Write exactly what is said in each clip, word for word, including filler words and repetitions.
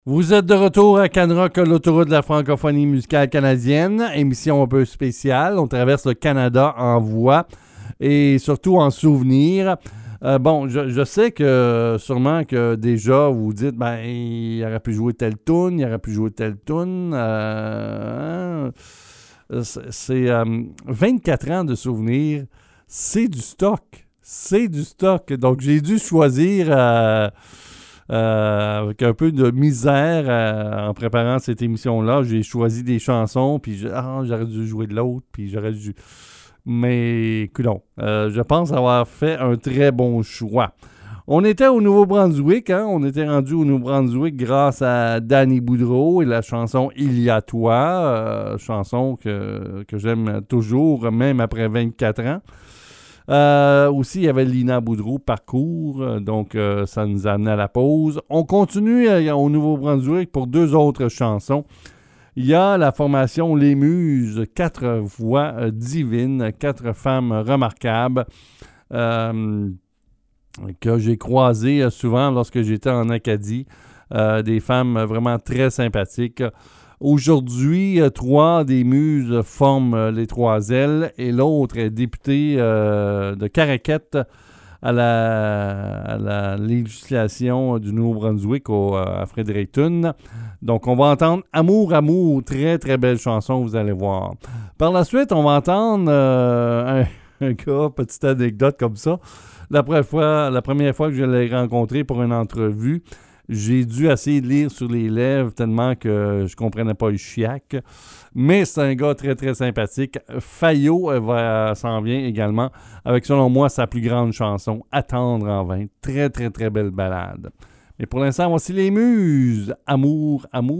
Vous êtes de retour à Canrock, l'autoroute de la francophonie musicale canadienne, émission un peu spéciale. On traverse le Canada en voix et surtout en souvenir. Euh, bon, je, je sais que sûrement que déjà vous dites, ben, il aurait pu jouer telle toune, il aurait pu jouer telle toune. Euh, c'est euh, vingt-quatre ans de souvenirs, c'est du stock, c'est du stock. Donc j'ai dû choisir euh, euh, avec un peu de misère euh, en préparant cette émission-là. J'ai choisi des chansons, puis je, ah, j'aurais dû jouer de l'autre, puis j'aurais dû... Mais, coudonc, euh, je pense avoir fait un très bon choix. On était au Nouveau-Brunswick, hein? On était rendu au Nouveau-Brunswick grâce à Danny Boudreau et la chanson « Il y a toi euh, », chanson que, que j'aime toujours, même après vingt-quatre ans. Euh, aussi, il y avait Lina Boudreau, Parcours, donc euh, ça nous a amené à la pause. On continue euh, au Nouveau-Brunswick pour deux autres chansons. Il y a la formation Les Muses, quatre voix euh, divines, quatre femmes remarquables euh, que j'ai croisées euh, souvent lorsque j'étais en Acadie. Euh, des femmes vraiment très sympathiques. Aujourd'hui, euh, trois des Muses forment euh, les Trois Ailes et l'autre est députée euh, de Caraquette à la, à la législation du Nouveau-Brunswick au, à Fredericton. Donc, on va entendre « Amour, amour », très, très belle chanson, vous allez voir. Par la suite, on va entendre euh, un, un gars, petite anecdote comme ça. La première fois, la première fois que je l'ai rencontré pour une entrevue, j'ai dû essayer de lire sur les lèvres tellement que je ne comprenais pas le chiac. Mais c'est un gars très, très sympathique. Fayot va, s'en vient également avec, selon moi, sa plus grande chanson, « Attendre en vain ». Très, très, très belle ballade. Mais pour l'instant, voici les Muses. Amour, amour.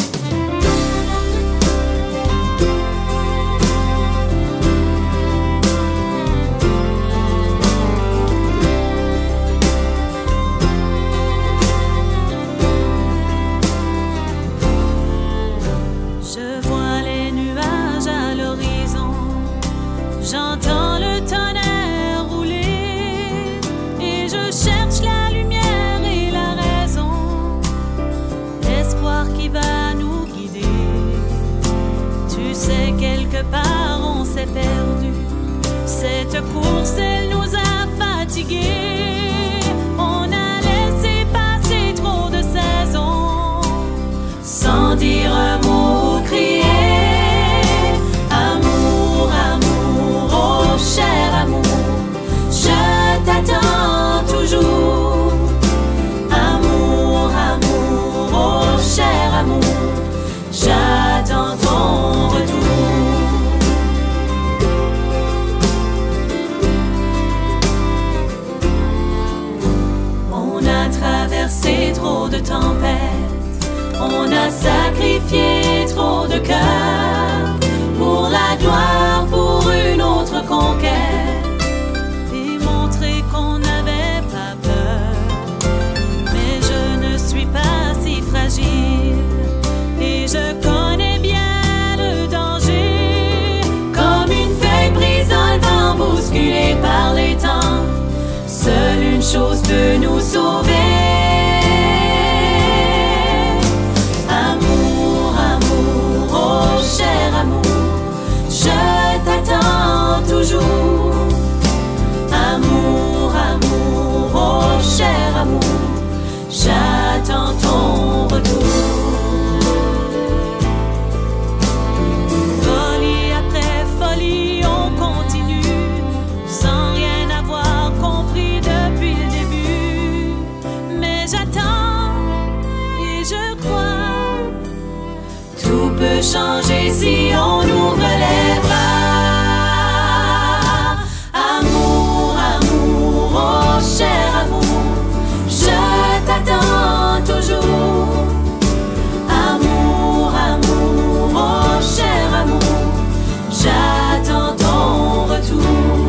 J'entends le tonnerre rouler et je cherche la lumière et la raison, l'espoir qui va nous guider. Tu sais, quelque part on s'est perdu, cette course elle nous a fatigués. On a laissé passer trop de saisons sans dire un mot ou crier. Cher amour, je t'attends toujours. Amour, amour, oh cher amour, j'attends ton retour. On a traversé trop de tempêtes, on a sacrifié trop de cœurs pour la gloire, pour une autre conquête, et montrer qu'on n'avait pas peur. Mais je ne suis pas si fragile, et je connais bien le danger. Comme une feuille prise dans le vent, bousculée par les temps, seule une chose peut nous sauver. Amour, amour, oh cher amour, je t'attends toujours. Amour, amour, oh cher amour, j'attends ton retour. Folie après folie, on continue, sans rien avoir compris depuis le début. Mais j'attends et je crois, tout peut changer si on ouvre les bras. Cher amour, je t'attends toujours. Amour, amour, oh cher amour, j'attends ton retour.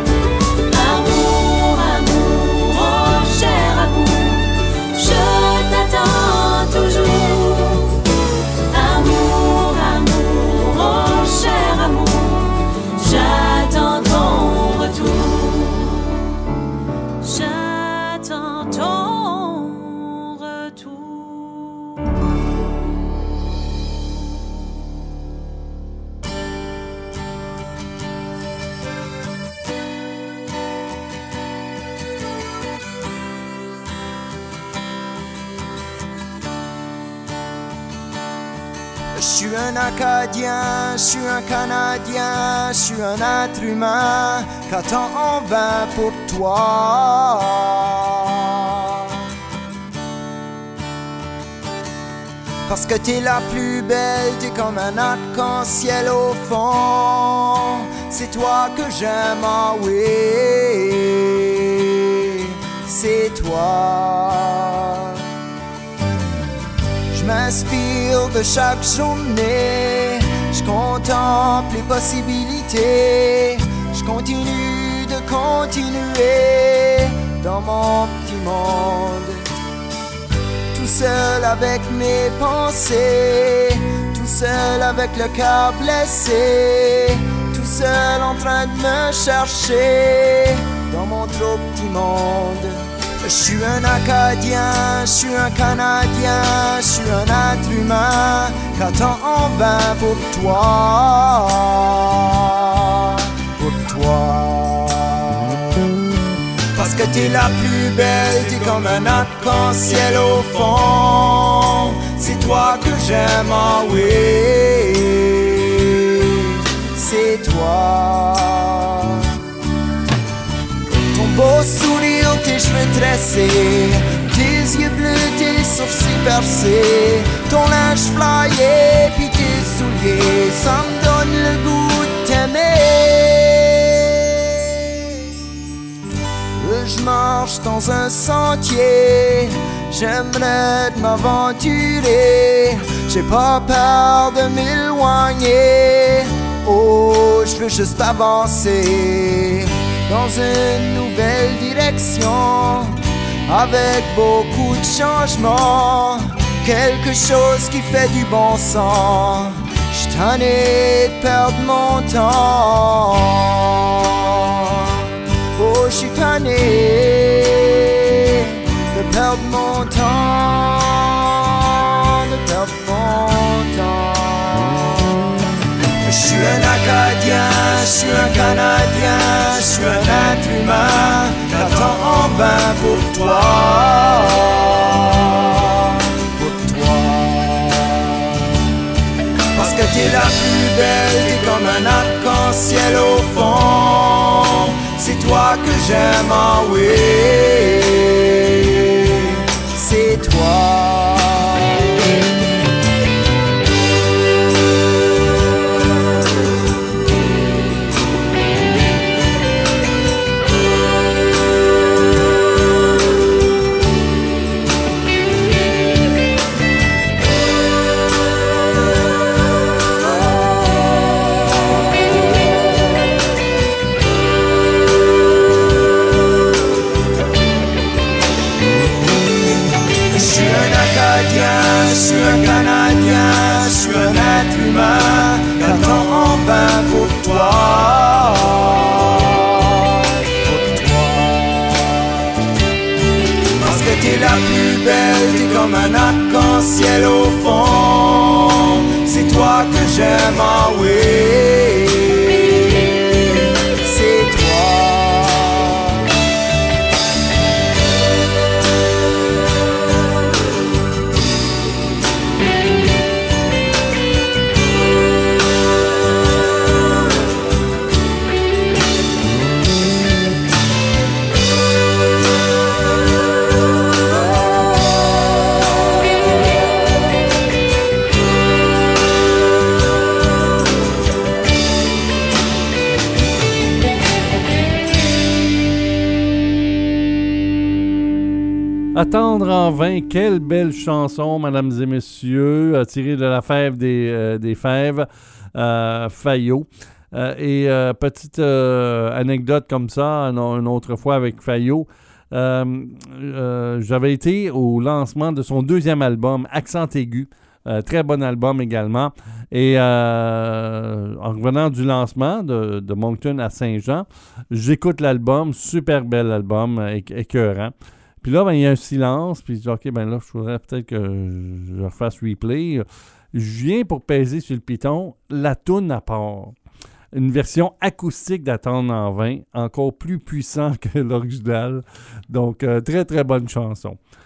Amour, amour, oh cher amour, je t'attends toujours. Amour, amour, oh cher amour, Je suis un Acadien, je suis un Canadien, je suis un être humain qu'attend en vain pour toi. Parce que t'es la plus belle, t'es comme un arc-en-ciel au fond. C'est toi que j'aime, ah oui, c'est toi. Je m'inspire de chaque journée, je contemple les possibilités, je continue de continuer dans mon petit monde. Tout seul avec mes pensées, tout seul avec le cœur blessé, tout seul en train de me chercher dans mon trop petit monde. Je suis un Acadien, je suis un Canadien, je suis un être humain qu'attend en vain pour toi, pour toi. Parce que t'es la plus belle, t'es comme un arc-en-ciel au fond. C'est toi que j'aime, ah oui, c'est toi. Ton beau sourire, tes cheveux tressés, tes yeux bleus, tes sourcils percés, ton linge flyé, puis tes souliers, ça me donne le goût de t'aimer. Je marche dans un sentier, j'aimerais m'aventurer, j'ai pas peur de m'éloigner. Oh, je veux juste avancer dans une nouvelle direction, avec beaucoup de changements, quelque chose qui fait du bon sens. J'suis tanné de perdre mon temps. Oh, je suis tanné de perdre mon temps, de perdre mon temps. Je suis un Acadien, je suis un Canadien, je suis un être humain qu'attend en vain pour toi, pour toi. Parce que t'es la plus belle, t'es comme un arc-en-ciel au fond. C'est toi que j'aime, ah oui, c'est toi. Je suis un Canadien, je suis un être humain qu'attend en vain pour toi, pour toi. Parce que t'es la plus belle, t'es comme un arc-en-ciel au fond. C'est toi que j'aime, ah oui, c'est toi. Attendre en vain, quelle belle chanson, mesdames et messieurs, euh, tirée de la fève des, euh, des fèves, euh, Fayot. Euh, et euh, petite euh, anecdote comme ça, une, une autre fois avec Fayot, euh, euh, j'avais été au lancement de son deuxième album, Accent aigu. Euh, très bon album également. Et euh, en revenant du lancement de, de Moncton à Saint-Jean, j'écoute l'album, super bel album, é- écœurant. Puis là, ben, il y a un silence, puis je dis, OK, ben là, je voudrais peut-être que je refasse replay. Je viens pour peser sur le piton, la toune à part. Une version acoustique d'Attendre en vain, encore plus puissant que l'original. Donc, euh, très, très bonne chanson.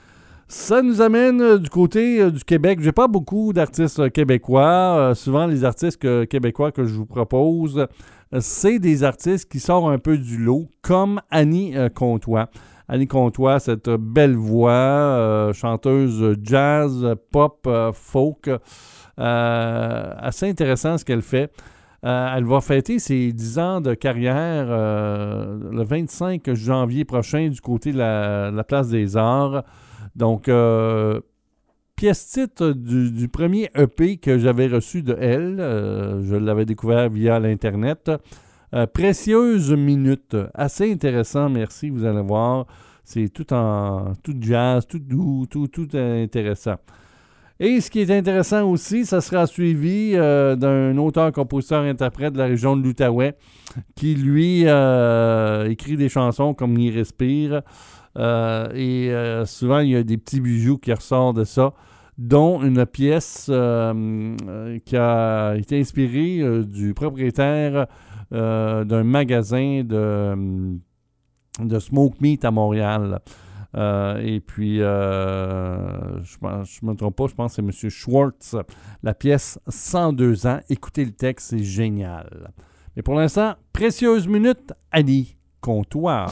Ça nous amène euh, du côté euh, du Québec. J'ai pas beaucoup d'artistes euh, québécois. Euh, souvent, les artistes que- québécois que je vous propose, euh, c'est des artistes qui sortent un peu du lot, comme Annie euh, Comtois. Annie Comtois, cette belle voix, euh, chanteuse jazz, pop, euh, folk, euh, assez intéressant ce qu'elle fait. Euh, elle va fêter ses dix ans de carrière euh, le vingt-cinq janvier prochain du côté de la, la Place des Arts. Donc, euh, pièce titre du, du premier E P que j'avais reçu de elle. Euh, je l'avais découvert via l'Internet. Euh, Précieuse minute. Assez intéressant, merci, vous allez voir. C'est tout en tout jazz, tout doux, tout, tout intéressant. Et ce qui est intéressant aussi, ça sera suivi euh, d'un auteur-compositeur-interprète de la région de l'Outaouais qui, lui, euh, écrit des chansons comme Il respire. Euh, et euh, souvent, il y a des petits bijoux qui ressortent de ça, dont une pièce euh, euh, qui a été inspirée euh, du propriétaire euh, d'un magasin de, de Smoke Meat à Montréal. Euh, et puis, euh, je ne me trompe pas, je pense que c'est M. Schwartz. La pièce cent deux ans. Écoutez le texte, c'est génial. Mais pour l'instant, Précieuse minute, Annie Comtois.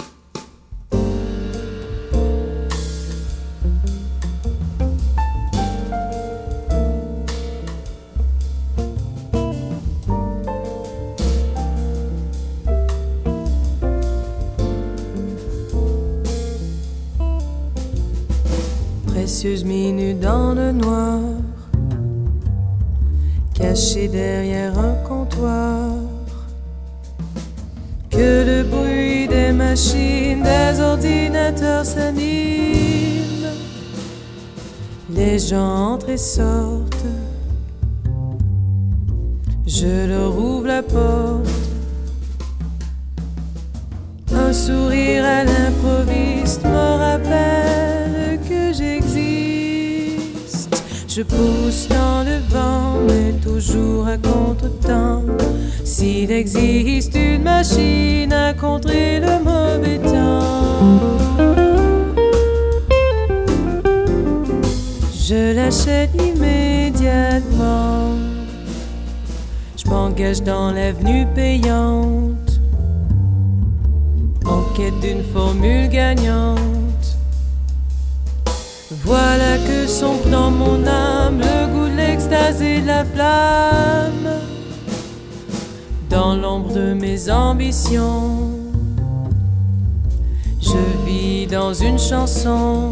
Précieuse minute dans le noir, cachée derrière un comptoir, que le bruit des machines, des ordinateurs s'anime. Les gens entrent et sortent, je leur ouvre la porte. Un sourire à l'improviste me rappelle que j'existe. Je pousse dans le vent, mais toujours à contre-temps. S'il existe une machine à contrer le mauvais temps, je l'achète immédiatement. Je m'engage dans l'avenue payante, en quête d'une formule gagnante. Voilà que sombre dans mon âme le goût de l'extase et de la flamme. Dans l'ombre de mes ambitions, je vis dans une chanson.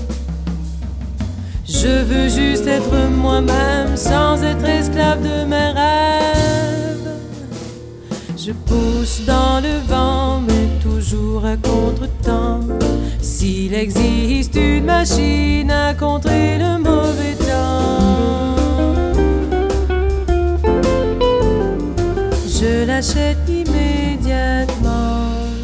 Je veux juste être moi-même sans être esclave de mes rêves. Je pousse dans le vent, mais toujours à contre-temps. S'il existe une machine à contrer le mauvais temps, je l'achète immédiatement.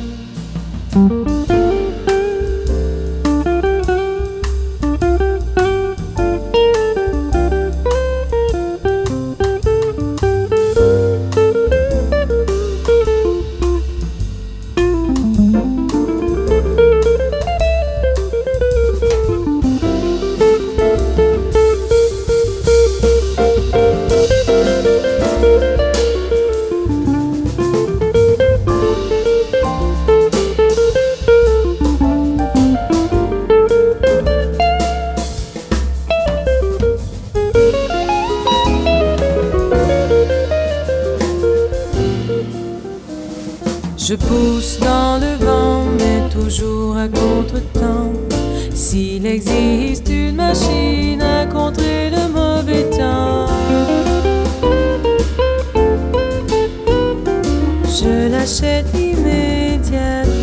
Je pousse dans le vent, mais toujours à contre-temps. S'il existe une machine à contrer le mauvais temps, je l'achète immédiatement.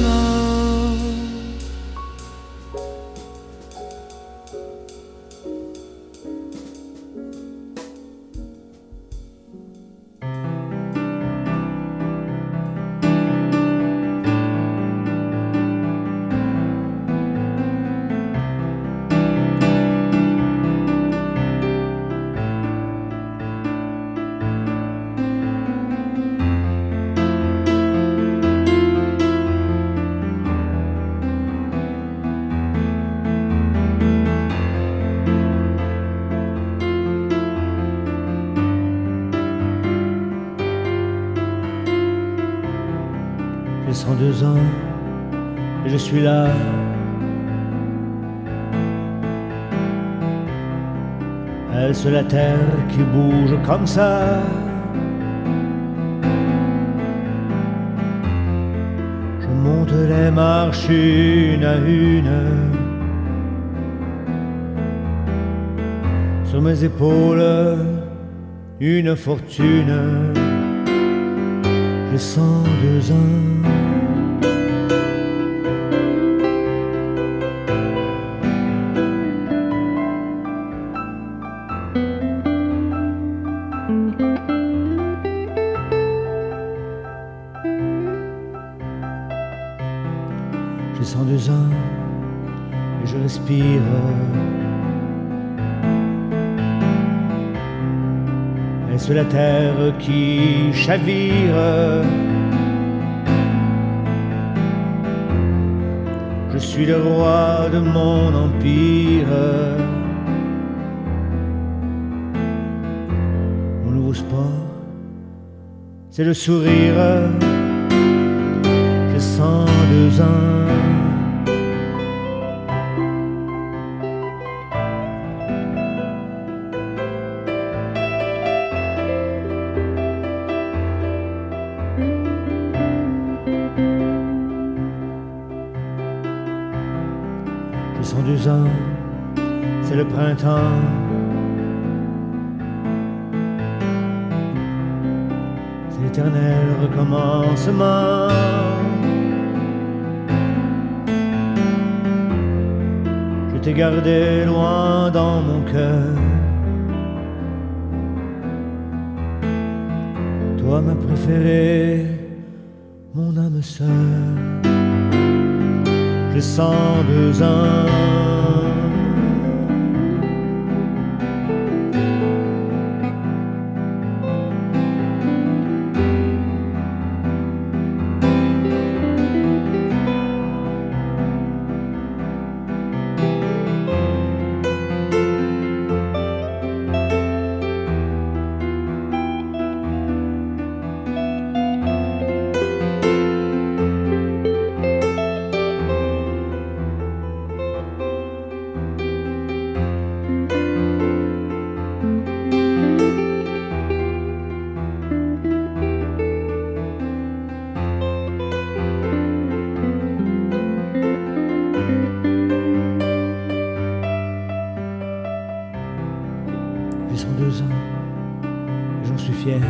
cent deux ans et je suis là. Est-ce la terre qui bouge comme ça? Je monte les marches une à une. Sur mes épaules, une fortune. J'ai cent deux ans. J'ai cent deux ans et je respire. Est-ce la terre qui chavire? Je suis le roi de mon empire. Mon nouveau sport, c'est le sourire. J'ai cent deux ans. J'ai cent deux ans, c'est le printemps. C'est l'éternel recommencement. Je t'ai gardé loin dans mon cœur. Toi ma préférée, mon âme sœur. J'ai cent deux ans. J'ai cent deux ans et j'en suis fier.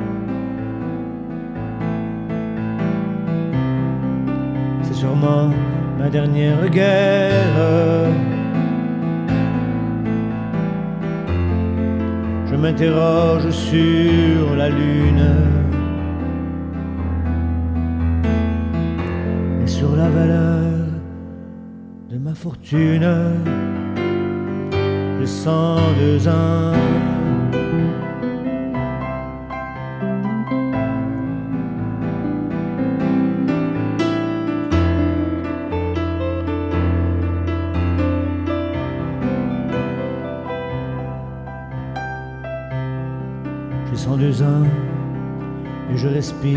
C'est sûrement ma dernière guerre. Je m'interroge sur la lune et sur la valeur de ma fortune. J'ai cent deux ans. J'ai cent deux ans et je respire.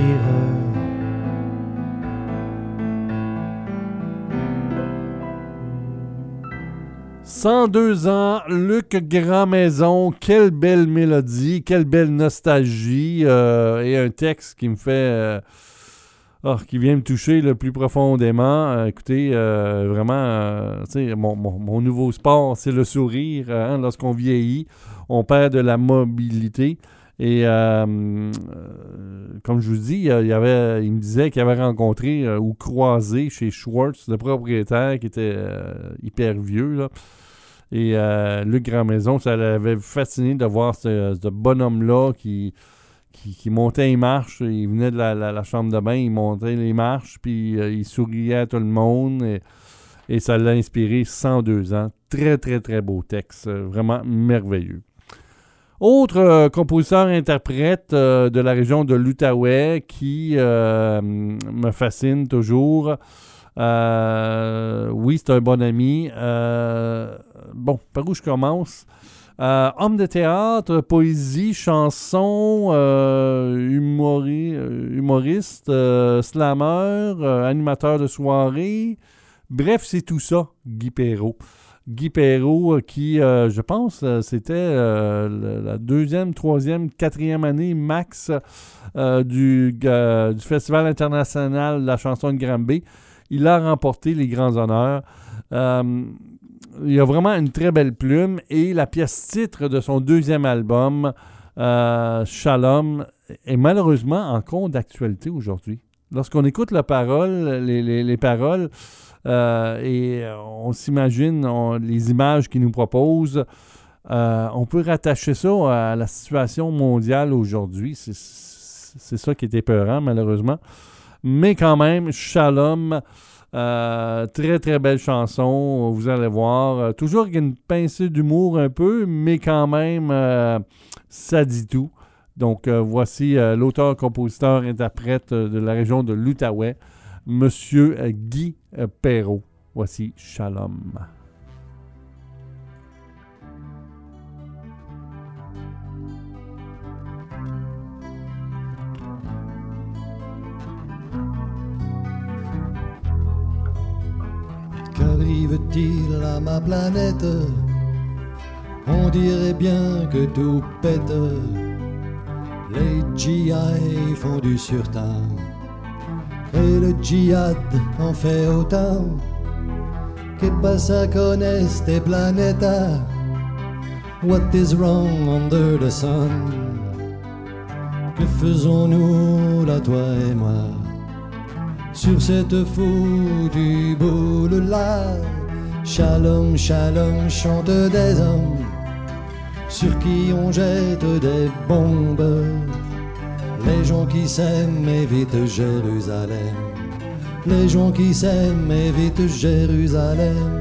cent deux ans, Luc Grandmaison, quelle belle mélodie, quelle belle nostalgie euh, et un texte qui me fait, euh, oh, qui vient me toucher le plus profondément. Euh, écoutez, euh, vraiment, euh, tu sais, mon, mon, mon nouveau sport, c'est le sourire. Hein, lorsqu'on vieillit, on perd de la mobilité. Et euh, euh, comme je vous dis, il, y avait, il me disait qu'il avait rencontré euh, ou croisé chez Schwartz, le propriétaire qui était euh, hyper vieux, là. Et euh, Luc Grandmaison, ça l'avait fasciné de voir ce, ce bonhomme-là qui, qui, qui montait les marches. Il venait de la, la, la chambre de bain, il montait les marches, puis euh, il souriait à tout le monde. Et, et ça l'a inspiré cent deux ans. Très, très, très beau texte. Vraiment merveilleux. Autre euh, compositeur-interprète euh, de la région de l'Outaouais qui euh, me fascine toujours. Euh, oui, c'est un bon ami. Euh, bon, par où je commence? Euh, homme de théâtre, poésie, chanson, euh, humori- humoriste, euh, slammer, euh, animateur de soirée. Bref, c'est tout ça, Guy Perrault. Guy Perrault, qui, euh, je pense, euh, c'était euh, la deuxième, troisième, quatrième année max euh, du, euh, du Festival international de la chanson de Granby. Il a remporté les grands honneurs. Euh, il a vraiment une très belle plume et la pièce titre de son deuxième album, euh, Shalom, est malheureusement encore d'actualité aujourd'hui. Lorsqu'on écoute la parole, les, les, les paroles, Euh, et on s'imagine on, les images qu'il nous propose. Euh, on peut rattacher ça à la situation mondiale aujourd'hui. C'est, c'est ça qui est épeurant, malheureusement. Mais quand même, Shalom, euh, très très belle chanson, vous allez voir. Toujours avec une pincée d'humour un peu, mais quand même, euh, ça dit tout. Donc euh, voici euh, l'auteur, compositeur, interprète de la région de l'Outaouais, Monsieur Guy Perrault. Voici Shalom. Qu'arrive-t-il à ma planète? On dirait bien que tout pète. Les G I font du surtemps et le djihad en fait autant. Que pasa con este planeta? What is wrong under the sun? Que faisons-nous là, toi et moi, sur cette foutue boule-là? Shalom, shalom, chante des hommes sur qui on jette des bombes. Les gens qui s'aiment évitent Jérusalem. Les gens qui s'aiment évitent Jérusalem.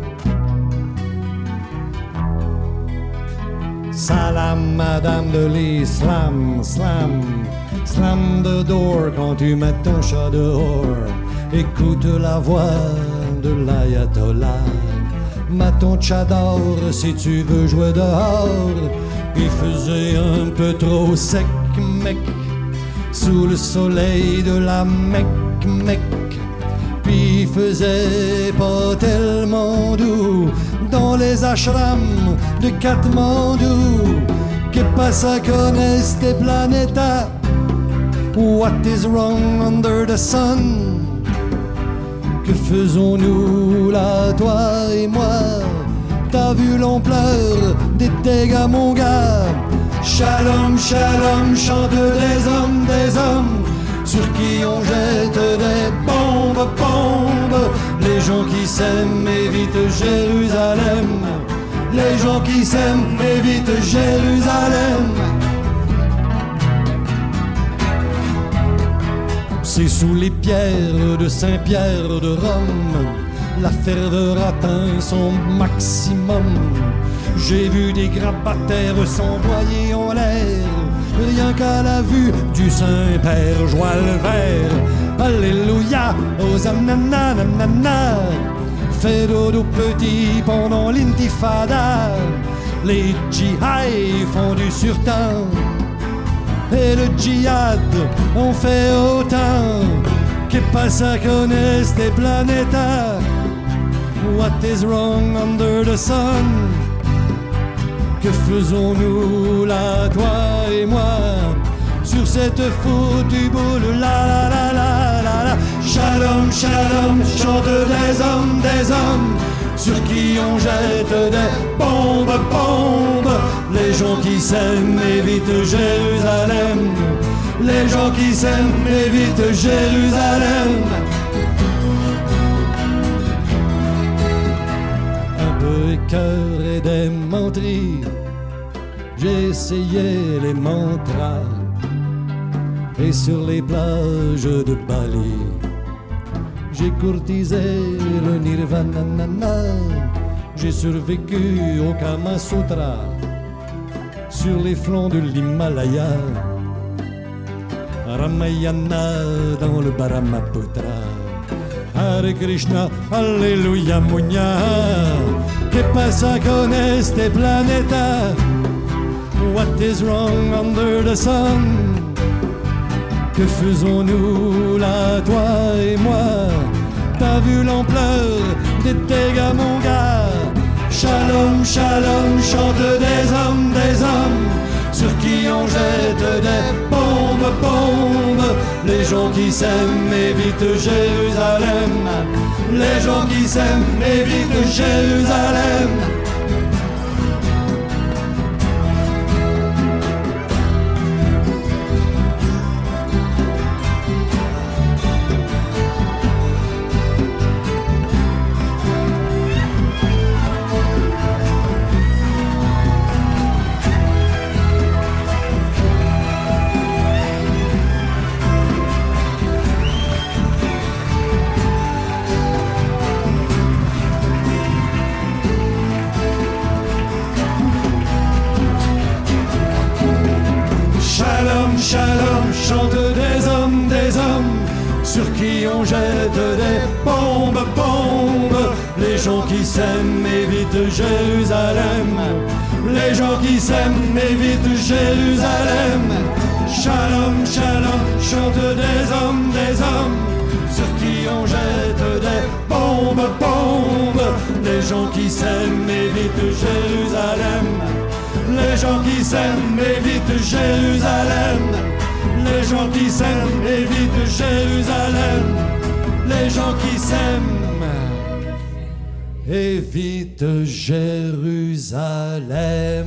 Salam, madame de l'islam, slam, slam the door quand tu mets ton chat dehors. Écoute la voix de l'ayatollah. Mets ton tchador si tu veux jouer dehors. Il faisait un peu trop sec, mec, sous le soleil de la Mecque, Mecque. Puis il faisait pas tellement doux dans les ashrams de Katmandou. Que pasa con este planeta? What is wrong under the sun? Que faisons-nous là, toi et moi? T'as vu l'ampleur des dégâts, mon gars? Shalom, shalom, chante des hommes, des hommes sur qui on jette des bombes, bombes. Les gens qui s'aiment évitent Jérusalem. Les gens qui s'aiment évitent Jérusalem. C'est sous les pierres de Saint-Pierre de Rome, la ferveur atteint son maximum. J'ai vu des grabataires s'envoyer en l'air, rien qu'à la vue du Saint-Père joie le vert. Alléluia, hosanna, nanana. Fait dodo petit pendant l'intifada. Les djihad font du surtemps et le djihad en fait autant. Que pasa con este planeta? What is wrong under the sun? Que faisons-nous là, toi et moi, sur cette foutue boule, la la la la la la. Shalom, shalom, chante des hommes, des hommes sur qui on jette des bombes, bombes. Les gens qui s'aiment évitent Jérusalem. Les gens qui s'aiment évitent Jérusalem. Un peu écœuré des menteries, j'ai essayé les mantras. Et sur les plages de Bali, j'ai courtisé le nirvana. J'ai survécu au Kama Sutra sur les flancs de l'Himalaya. Ramayana dans le Brahmaputra. Hare Krishna, Alléluia, Munya. Que che passa con este planeta? What is wrong under the sun? Que faisons-nous là, toi et moi? T'as vu l'ampleur des dégâts, mon gars? Shalom, shalom, chante des hommes, des hommes, sur qui on jette des bombes, bombes. Les gens qui s'aiment évitent Jérusalem. Les gens qui s'aiment évitent Jérusalem. Shalom, chante des hommes, des hommes, sur qui on jette des bombes, bombes. Les gens qui s'aiment évitent Jérusalem. Les gens qui s'aiment évitent Jérusalem. Shalom, shalom, chante des hommes, des hommes, sur qui on jette des bombes, bombes. Les gens qui s'aiment évitent Jérusalem. Les gens qui s'aiment évitent Jérusalem. Les gens qui s'aiment évitent Jérusalem. Les gens qui s'aiment évitent Jérusalem.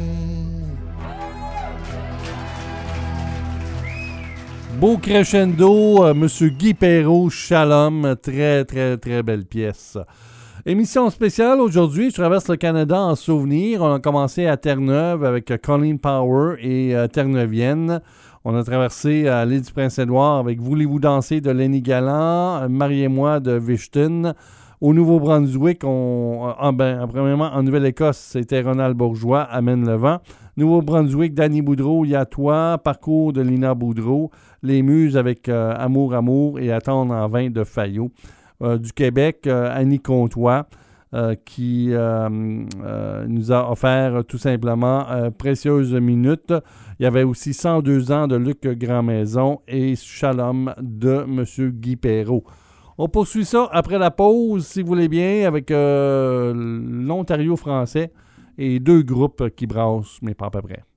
Beau crescendo, euh, Monsieur Guy Perrault, Shalom, très très très belle pièce. Émission spéciale aujourd'hui, je traverse le Canada en souvenir. On a commencé à Terre-Neuve avec Colleen Power et euh, Terre-Neuvienne. On a traversé euh, l'île du Prince-Édouard avec Voulez-vous danser de Lenny Galland, Mariez-moi de Vichten. Au Nouveau-Brunswick, on, ah ben, premièrement, en Nouvelle-Écosse, c'était Ronald Bourgeois, Amène le vent. Nouveau-Brunswick, Danny Boudreau, Y'a toi, Parcours de Lina Boudreau. Les Muses avec euh, Amour, Amour et Attendre en vain de Fayot. Euh, du Québec, euh, Annie Comtois, euh, qui euh, euh, nous a offert tout simplement euh, Précieuses minutes. Il y avait aussi cent deux ans de Luc Grandmaison et Shalom de M. Guy Perrault. On poursuit ça après la pause, si vous voulez bien, avec euh, l'Ontario français et deux groupes qui brassent, mais pas à peu près.